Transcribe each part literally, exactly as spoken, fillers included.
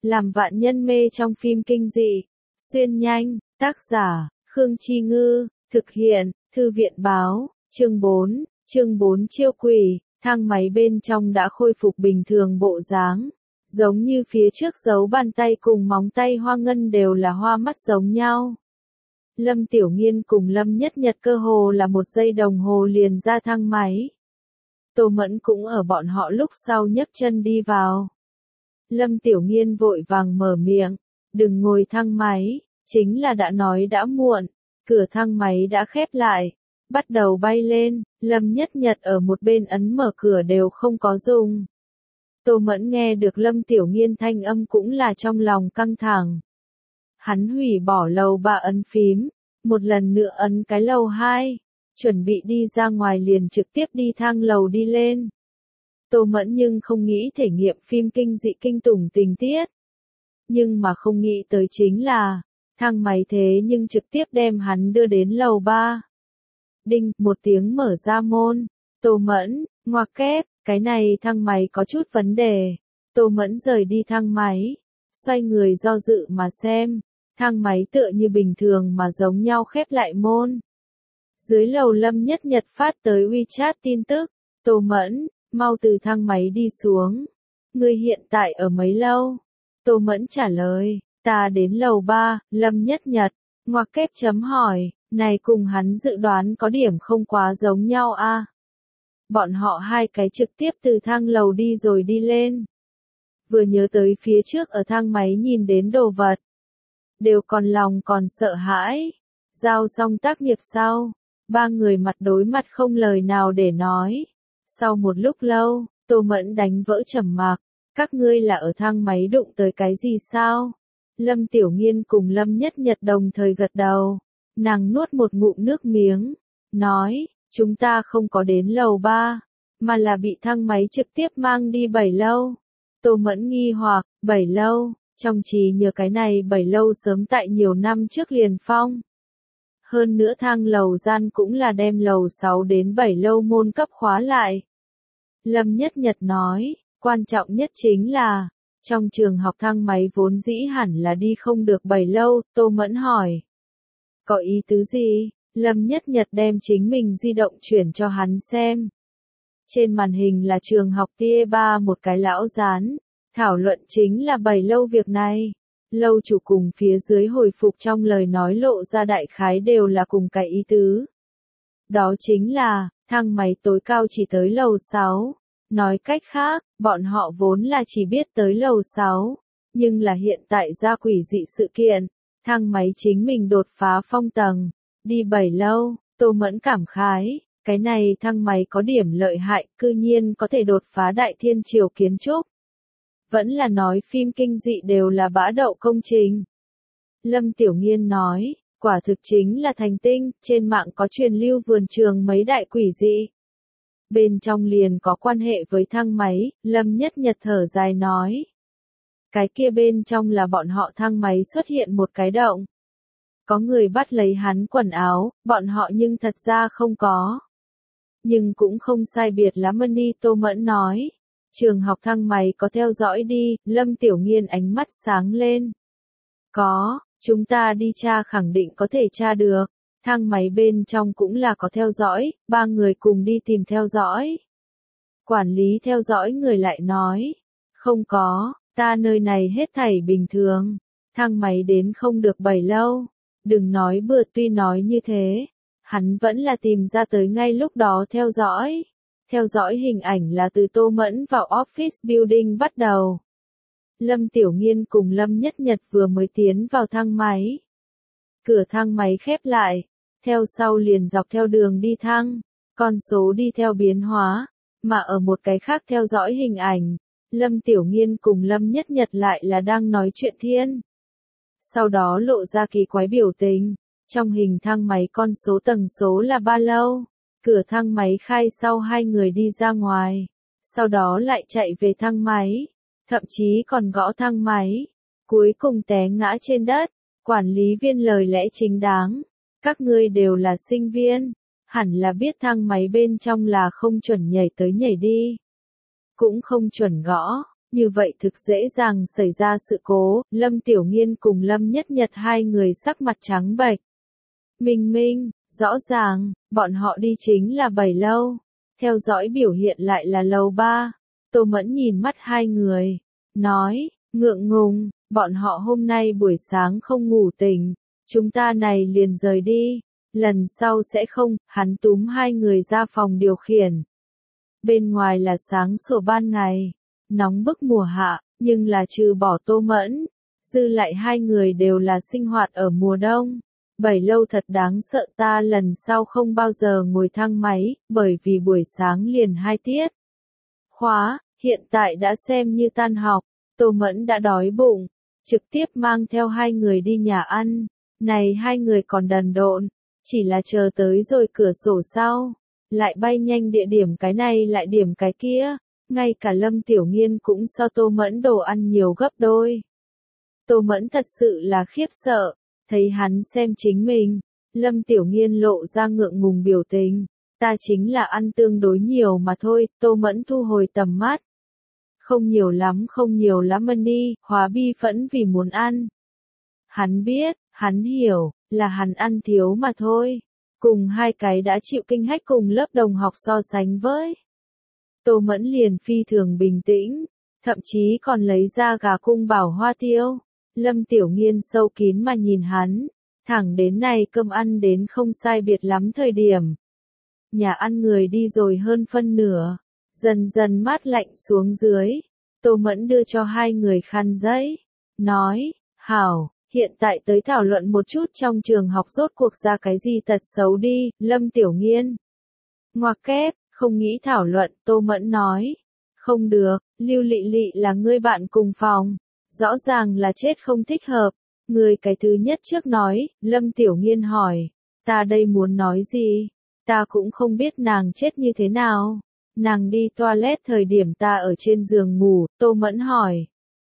làm vạn nhân mê trong phim kinh dị. Xuyên nhanh, tác giả, Khương Chi Ngư, thực hiện, Thư viện Báo, chương bốn, chương bốn chiêu quỷ, thang máy bên trong đã khôi phục bình thường bộ dáng. Giống như phía trước dấu bàn tay cùng móng tay Hoa Ngân đều là hoa mắt giống nhau. Lâm Tiểu Nghiên cùng Lâm Nhất Nhật cơ hồ là một giây đồng hồ liền ra thang máy. Tô Mẫn cũng ở bọn họ lúc sau nhấc chân đi vào. Lâm Tiểu Nghiên vội vàng mở miệng, đừng ngồi thang máy, chính là đã nói đã muộn, cửa thang máy đã khép lại, bắt đầu bay lên, Lâm Nhất Nhật ở một bên ấn mở cửa đều không có dùng. Tô Mẫn nghe được Lâm Tiểu Nghiên thanh âm cũng là trong lòng căng thẳng. Hắn hủy bỏ lầu ba ấn phím, một lần nữa ấn cái lầu hai, chuẩn bị đi ra ngoài liền trực tiếp đi thang lầu đi lên. Tô Mẫn nhưng không nghĩ thể nghiệm phim kinh dị kinh tủng tình tiết. Nhưng mà không nghĩ tới chính là, thang máy thế nhưng trực tiếp đem hắn đưa đến lầu ba. Đinh, một tiếng mở ra môn. Tô Mẫn, ngoặc kép, cái này thang máy có chút vấn đề. Tô Mẫn rời đi thang máy, xoay người do dự mà xem. Thang máy tựa như bình thường mà giống nhau khép lại môn. Dưới lầu Lâm Nhất Nhật phát tới WeChat tin tức. Tô Mẫn, mau từ thang máy đi xuống. Ngươi hiện tại ở mấy lâu? Tô Mẫn trả lời, ta đến lầu ba, Lâm Nhất Nhật, ngoặc kép chấm hỏi, này cùng hắn dự đoán có điểm không quá giống nhau a. À? Bọn họ hai cái trực tiếp từ thang lầu đi rồi đi lên. Vừa nhớ tới phía trước ở thang máy nhìn đến đồ vật. Đều còn lòng còn sợ hãi. Giao xong tác nghiệp sau, ba người mặt đối mặt không lời nào để nói. Sau một lúc lâu, Tô Mẫn đánh vỡ trầm mặc, các ngươi là ở thang máy đụng tới cái gì sao? Lâm Tiểu Nghiên cùng Lâm Nhất Nhật đồng thời gật đầu, nàng nuốt một ngụm nước miếng, nói, chúng ta không có đến lầu ba, mà là bị thang máy trực tiếp mang đi bảy lâu. Tô Mẫn nghi hoặc, bảy lâu, trong trí nhớ cái này bảy lâu sớm tại nhiều năm trước liền phong. Hơn nữa thang lầu gian cũng là đem lầu sáu đến bảy lâu môn cấp khóa lại. Lâm Nhất Nhật nói, quan trọng nhất chính là, trong trường học thang máy vốn dĩ hẳn là đi không được bảy lâu, Tô Mẫn hỏi. Có ý tứ gì? Lâm Nhất Nhật đem chính mình di động chuyển cho hắn xem. Trên màn hình là trường học Tier ba một cái lão dán, thảo luận chính là bảy lâu việc này. Lâu chủ cùng phía dưới hồi phục trong lời nói lộ ra đại khái đều là cùng cái ý tứ. Đó chính là, thang máy tối cao chỉ tới lầu sáu. Nói cách khác, bọn họ vốn là chỉ biết tới lầu sáu. Nhưng là hiện tại ra quỷ dị sự kiện, thang máy chính mình đột phá phong tầng, đi bảy lâu, Tô Mẫn cảm khái, cái này thang máy có điểm lợi hại, cư nhiên có thể đột phá đại thiên triều kiến trúc. Vẫn là nói phim kinh dị đều là bã đậu công trình. Lâm Tiểu Nghiên nói, quả thực chính là thành tinh, trên mạng có truyền lưu vườn trường mấy đại quỷ dị. Bên trong liền có quan hệ với thang máy, Lâm Nhất Nhật thở dài nói. Cái kia bên trong là bọn họ thang máy xuất hiện một cái động. Có người bắt lấy hắn quần áo, bọn họ nhưng thật ra không có. Nhưng cũng không sai biệt lắm đi, Tô Mẫn nói. Trường học thang máy có theo dõi đi, Lâm Tiểu Nghiên ánh mắt sáng lên. Có, chúng ta đi tra khẳng định có thể tra được. Thang máy bên trong cũng là có theo dõi, ba người cùng đi tìm theo dõi. Quản lý theo dõi người lại nói. Không có, ta nơi này hết thảy bình thường. Thang máy đến không được bảy lâu. Đừng nói bừa, tuy nói như thế. Hắn vẫn là tìm ra tới ngay lúc đó theo dõi. Theo dõi hình ảnh là từ Tô Mẫn vào office building bắt đầu. Lâm Tiểu Nghiên cùng Lâm Nhất Nhật vừa mới tiến vào thang máy. Cửa thang máy khép lại. Theo sau liền dọc theo đường đi thang. Con số đi theo biến hóa. Mà ở một cái khác theo dõi hình ảnh. Lâm Tiểu Nghiên cùng Lâm Nhất Nhật lại là đang nói chuyện thiên. Sau đó lộ ra kỳ quái biểu tình. Trong hình thang máy con số tầng số là ba lâu. Cửa thang máy khai sau hai người đi ra ngoài. Sau đó lại chạy về thang máy. Thậm chí còn gõ thang máy. Cuối cùng té ngã trên đất. Quản lý viên lời lẽ chính đáng. Các ngươi đều là sinh viên. Hẳn là biết thang máy bên trong là không chuẩn nhảy tới nhảy đi. Cũng không chuẩn gõ. như vậy thực dễ dàng xảy ra sự cố. Lâm Tiểu Nghiên cùng Lâm Nhất Nhật hai người sắc mặt trắng bệch. Minh Minh, rõ ràng, bọn họ đi chính là bảy lâu. Theo dõi biểu hiện lại là lầu ba. Tô Mẫn nhìn mắt hai người, nói, ngượng ngùng, bọn họ hôm nay buổi sáng không ngủ tỉnh, chúng ta này liền rời đi, lần sau sẽ không. Hắn túm hai người ra phòng điều khiển. Bên ngoài là sáng sủa ban ngày, nóng bức mùa hạ, nhưng là trừ bỏ Tô Mẫn, dư lại hai người đều là sinh hoạt ở mùa đông. Bảy lâu thật đáng sợ, ta lần sau không bao giờ ngồi thang máy, bởi vì buổi sáng liền hai tiết khóa, hiện tại đã xem như tan học. Tô Mẫn đã đói bụng, trực tiếp mang theo hai người đi nhà ăn. Này hai người còn đần độn, chỉ là chờ tới rồi cửa sổ sau, lại bay nhanh địa điểm cái này lại điểm cái kia, ngay cả Lâm Tiểu Nghiên cũng so Tô Mẫn đồ ăn nhiều gấp đôi. Tô Mẫn thật sự là khiếp sợ, thấy hắn xem chính mình, Lâm Tiểu Nghiên lộ ra ngượng ngùng biểu tình, ta chính là ăn tương đối nhiều mà thôi. Tô Mẫn thu hồi tầm mắt. Không nhiều lắm, không nhiều lắm ân đi, hóa bi phẫn vì muốn ăn. Hắn biết, hắn hiểu, là hắn ăn thiếu mà thôi. Cùng hai cái đã chịu kinh hách cùng lớp đồng học so sánh với. Tô Mẫn liền phi thường bình tĩnh, thậm chí còn lấy ra gà cung bảo hoa tiêu. Lâm Tiểu Nghiên sâu kín mà nhìn hắn, thẳng đến này cơm ăn đến không sai biệt lắm thời điểm. Nhà ăn người đi rồi hơn phân nửa, dần dần mát lạnh xuống dưới. Tô Mẫn đưa cho hai người khăn giấy, nói, hảo, hiện tại tới thảo luận một chút trong trường học rốt cuộc ra cái gì tật xấu đi. Lâm Tiểu Nghiên ngoặc kép, không nghĩ thảo luận. Tô Mẫn nói, không được, Lưu Lị Lị là ngươi bạn cùng phòng, rõ ràng là chết không thích hợp. Người cái thứ nhất trước nói. Lâm Tiểu Nghiên hỏi, ta đây muốn nói gì? Ta cũng không biết nàng chết như thế nào. Nàng đi toilet thời điểm ta ở trên giường ngủ. Tô Mẫn hỏi,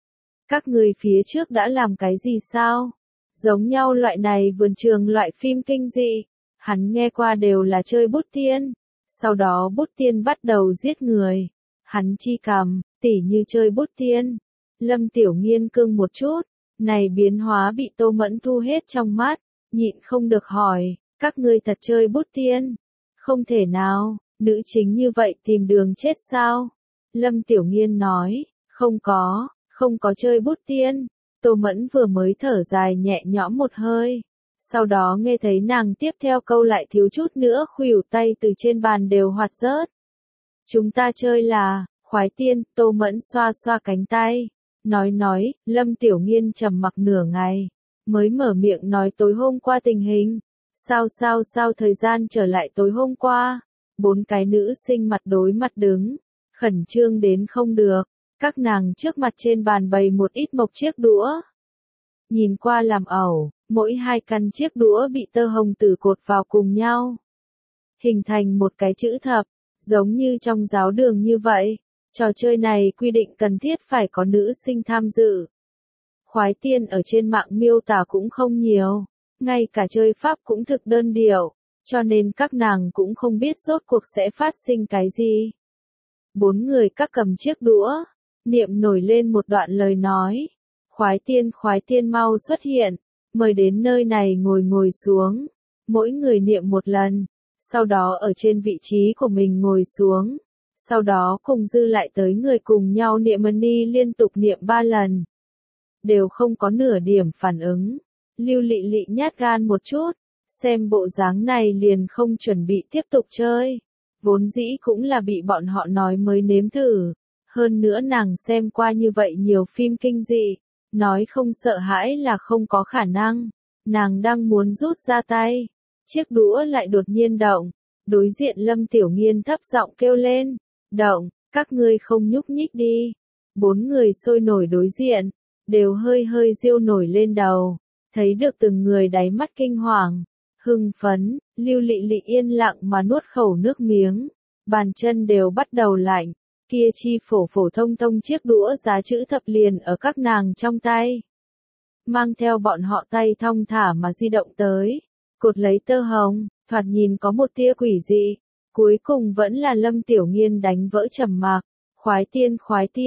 các người phía trước đã làm cái gì sao? Giống nhau loại này vườn trường loại phim kinh dị, hắn nghe qua đều là chơi bút tiên, sau đó bút tiên bắt đầu giết người. Hắn chi cầm, tỉ như chơi bút tiên. Lâm Tiểu Nghiên cưng một chút, này biến hóa bị Tô Mẫn thu hết trong mắt, nhịn không được hỏi, các ngươi thật chơi bút tiên? Không thể nào, nữ chính như vậy tìm đường chết sao? Lâm Tiểu Nghiên nói, không có, không có chơi bút tiên. Tô Mẫn vừa mới thở dài nhẹ nhõm một hơi, sau đó nghe thấy nàng tiếp theo câu lại thiếu chút nữa khuỷu tay từ trên bàn đều hoạt rớt. Chúng ta chơi là khoái tiên. Tô Mẫn xoa xoa cánh tay, nói nói. Lâm Tiểu Nghiên trầm mặc nửa ngày, mới mở miệng nói tối hôm qua tình hình. Sao sao sao thời gian trở lại tối hôm qua, bốn cái nữ sinh mặt đối mặt đứng, khẩn trương đến không được. Các nàng trước mặt trên bàn bày một ít mộc chiếc đũa. Nhìn qua làm ẩu, mỗi hai căn chiếc đũa bị tơ hồng tử cột vào cùng nhau, hình thành một cái chữ thập, giống như trong giáo đường như vậy. Trò chơi này quy định cần thiết phải có nữ sinh tham dự. Khoái tiên ở trên mạng miêu tả cũng không nhiều, ngay cả chơi pháp cũng thực đơn điệu, cho nên các nàng cũng không biết rốt cuộc sẽ phát sinh cái gì. Bốn người các cầm chiếc đũa, niệm nổi lên một đoạn lời nói. Khoái tiên, khoái tiên mau xuất hiện, mời đến nơi này ngồi ngồi xuống. Mỗi người niệm một lần, sau đó ở trên vị trí của mình ngồi xuống. Sau đó cùng dư lại tới người cùng nhau niệm ân ni liên tục niệm ba lần. Đều không có nửa điểm phản ứng. Lưu Lị Lị nhát gan một chút, xem bộ dáng này liền không chuẩn bị tiếp tục chơi. Vốn dĩ cũng là bị bọn họ nói mới nếm thử. Hơn nữa nàng xem qua như vậy nhiều phim kinh dị, nói không sợ hãi là không có khả năng. Nàng đang muốn rút ra tay, chiếc đũa lại đột nhiên động. Đối diện Lâm Tiểu Nghiên thấp giọng kêu lên, động, các ngươi không nhúc nhích đi. Bốn người sôi nổi đối diện, đều hơi hơi riêu nổi lên đầu, thấy được từng người đáy mắt kinh hoàng, hưng phấn. Lưu Lị Lị yên lặng mà nuốt khẩu nước miếng, bàn chân đều bắt đầu lạnh. Kia chi phổ phổ thông thông chiếc đũa giá chữ thập liền ở các nàng trong tay, mang theo bọn họ tay thong thả mà di động tới, cột lấy tơ hồng, thoạt nhìn có một tia quỷ dị. Cuối cùng vẫn là Lâm Tiểu Nghiên đánh vỡ trầm mặc. Khoái tiên, khoái tiên,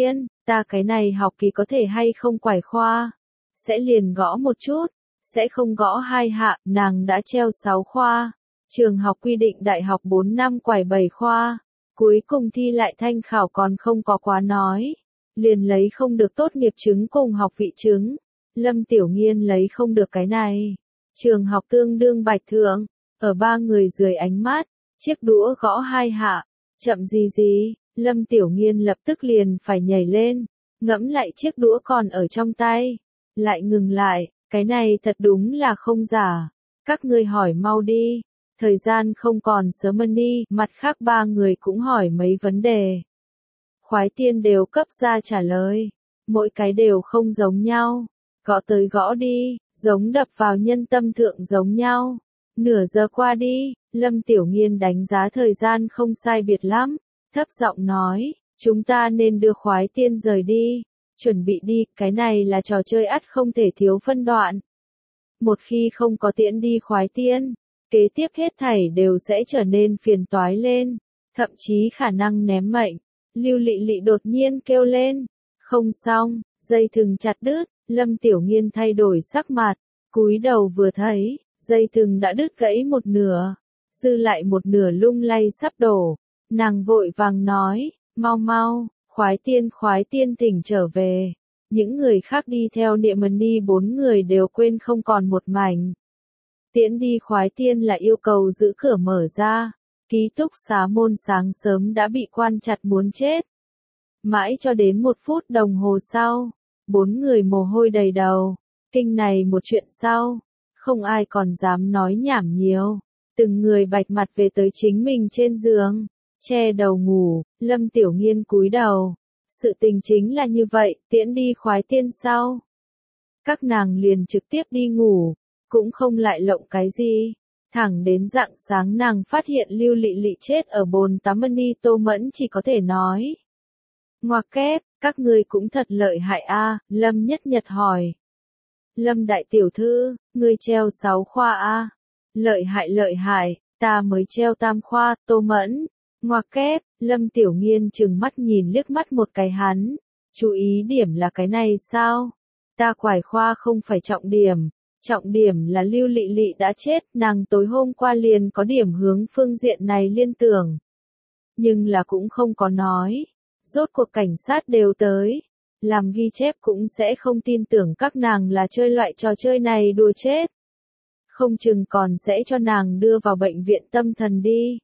Ta cái này học kỳ có thể hay không quải khoa? Sẽ liền gõ một chút, sẽ không gõ hai hạ, nàng đã treo sáu khoa. Trường học quy định đại học bốn năm quải bảy khoa. Cuối cùng thi lại thanh khảo còn không có quá nói. Liền lấy không được tốt nghiệp chứng cùng học vị chứng. Lâm Tiểu Nghiên lấy không được cái này. Trường học tương đương bạch thượng. Ở ba người dưới ánh mắt. Chiếc đũa gõ hai hạ. Chậm gì gì. Lâm Tiểu Nghiên lập tức liền phải nhảy lên. Ngẫm lại chiếc đũa còn ở trong tay. Lại ngừng lại. Cái này thật đúng là không giả. Các ngươi hỏi mau đi. Thời gian không còn sớm đi, mặt khác ba người cũng hỏi mấy vấn đề. Khoái tiên đều cấp ra trả lời. Mỗi cái đều không giống nhau. Gõ tới gõ đi, giống đập vào nhân tâm thượng giống nhau. Nửa giờ qua đi, Lâm Tiểu Nghiên đánh giá thời gian không sai biệt lắm. Thấp giọng nói, chúng ta nên đưa khoái tiên rời đi. Chuẩn bị đi, cái này là trò chơi ắt không thể thiếu phân đoạn. Một khi không có tiễn đi khoái tiên, kế tiếp hết thảy đều sẽ trở nên phiền toái lên, thậm chí khả năng ném mệnh. Lưu Lị Lị đột nhiên kêu lên, không xong, dây thừng chặt đứt, Lâm Tiểu Nghiên thay đổi sắc mặt, cúi đầu vừa thấy, dây thừng đã đứt gãy một nửa, dư lại một nửa lung lay sắp đổ, nàng vội vàng nói, mau mau, khoái tiên khoái tiên tỉnh trở về. Những người khác đi theo Niệm Mần Ni bốn người đều quên không còn một mảnh. Tiễn đi khoái tiên là yêu cầu giữ cửa mở ra, ký túc xá môn sáng sớm đã bị quan chặt muốn chết. Mãi cho đến một phút đồng hồ sau, bốn người mồ hôi đầy đầu, kinh này một chuyện sau, không ai còn dám nói nhảm nhiều, từng người bạch mặt về tới chính mình trên giường, che đầu ngủ, Lâm Tiểu Nghiên cúi đầu. Sự tình chính là như vậy, tiễn đi khoái tiên sau. Các nàng liền trực tiếp đi ngủ, cũng không lại lộng cái gì. Thẳng đến rạng sáng nàng phát hiện Lưu Lị Lị chết ở bồn tắm Ni Tô Mẫn chỉ có thể nói. Ngoặc kép, các ngươi cũng thật lợi hại a, Lâm Nhất Nhật hỏi. Lâm đại tiểu thư, ngươi treo sáu khoa a. Lợi hại lợi hại, ta mới treo tam khoa, Tô Mẫn. Ngoặc kép, Lâm Tiểu Nghiên chừng mắt nhìn liếc mắt một cái hắn. Chú ý điểm là cái này sao? Ta quải khoa không phải trọng điểm. Trọng điểm là Lưu Lị Lị đã chết, nàng tối hôm qua liền có điểm hướng phương diện này liên tưởng. Nhưng là cũng không có nói. Rốt cuộc cảnh sát đều tới. Làm ghi chép cũng sẽ không tin tưởng các nàng là chơi loại trò chơi này đùa chết. Không chừng còn sẽ cho nàng đưa vào bệnh viện tâm thần đi.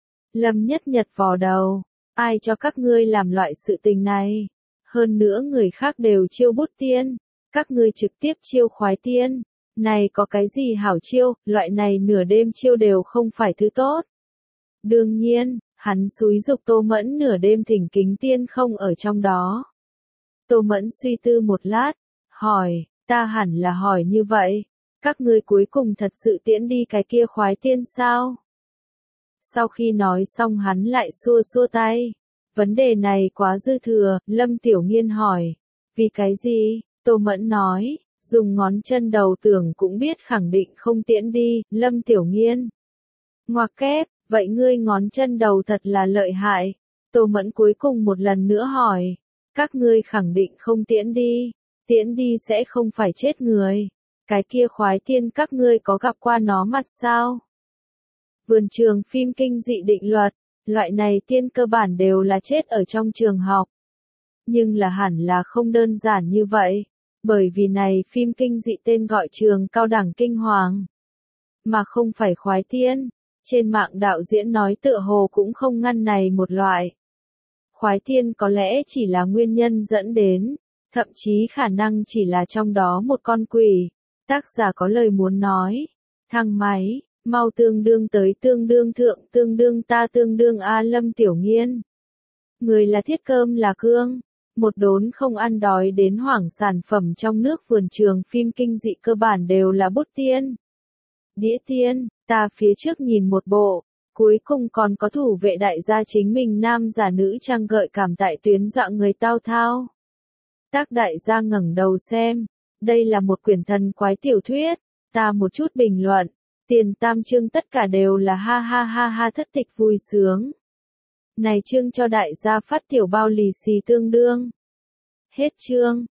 Lâm Nhất Nhật vò đầu, ai cho các ngươi làm loại sự tình này? Hơn nữa người khác đều chiêu bút tiên, các ngươi trực tiếp chiêu khoái tiên. Này có cái gì hảo chiêu, loại này nửa đêm chiêu đều không phải thứ tốt. Đương nhiên, hắn xúi dục Tô Mẫn nửa đêm thỉnh kính tiên không ở trong đó. Tô Mẫn suy tư một lát, hỏi, ta hẳn là hỏi như vậy, các ngươi cuối cùng thật sự tiễn đi cái kia khoái tiên sao? Sau khi nói xong hắn lại xua xua tay. Vấn đề này quá dư thừa, Lâm Tiểu Nghiên hỏi. Vì cái gì? Tô Mẫn nói, dùng ngón chân đầu tưởng cũng biết khẳng định không tiễn đi, Lâm Tiểu Nghiên. Ngoặc kép, vậy ngươi ngón chân đầu thật là lợi hại. Tô Mẫn cuối cùng một lần nữa hỏi. Các ngươi khẳng định không tiễn đi. Tiễn đi sẽ không phải chết người. Cái kia khoái tiên các ngươi có gặp qua nó mặt sao? Vườn trường phim kinh dị định luật, loại này tiên cơ bản đều là chết ở trong trường học. Nhưng là hẳn là không đơn giản như vậy, bởi vì này phim kinh dị tên gọi trường cao đẳng kinh hoàng, mà không phải khoái tiên. Trên mạng đạo diễn nói tựa hồ cũng không ngăn này một loại. Khoái tiên có lẽ chỉ là nguyên nhân dẫn đến, thậm chí khả năng chỉ là trong đó một con quỷ. Tác giả có lời muốn nói, thang máy. Mau tương đương tới tương đương thượng tương đương ta tương đương A Lâm Tiểu Nghiên. Người là thiết cơm là cương. Một đốn không ăn đói đến hoảng sản phẩm trong nước vườn trường phim kinh dị cơ bản đều là bút tiên. Đĩa tiên, ta phía trước nhìn một bộ. Cuối cùng còn có thủ vệ đại gia chính mình nam giả nữ trang gợi cảm tại tuyến dọa người tao thao. Tác đại gia ngẩng đầu xem. Đây là một quyển thần quái tiểu thuyết. Ta một chút bình luận. Tiền tam chương tất cả đều là ha ha ha ha thất tịch vui sướng. Này chương cho đại gia phát tiểu bao lì xì tương đương. Hết chương.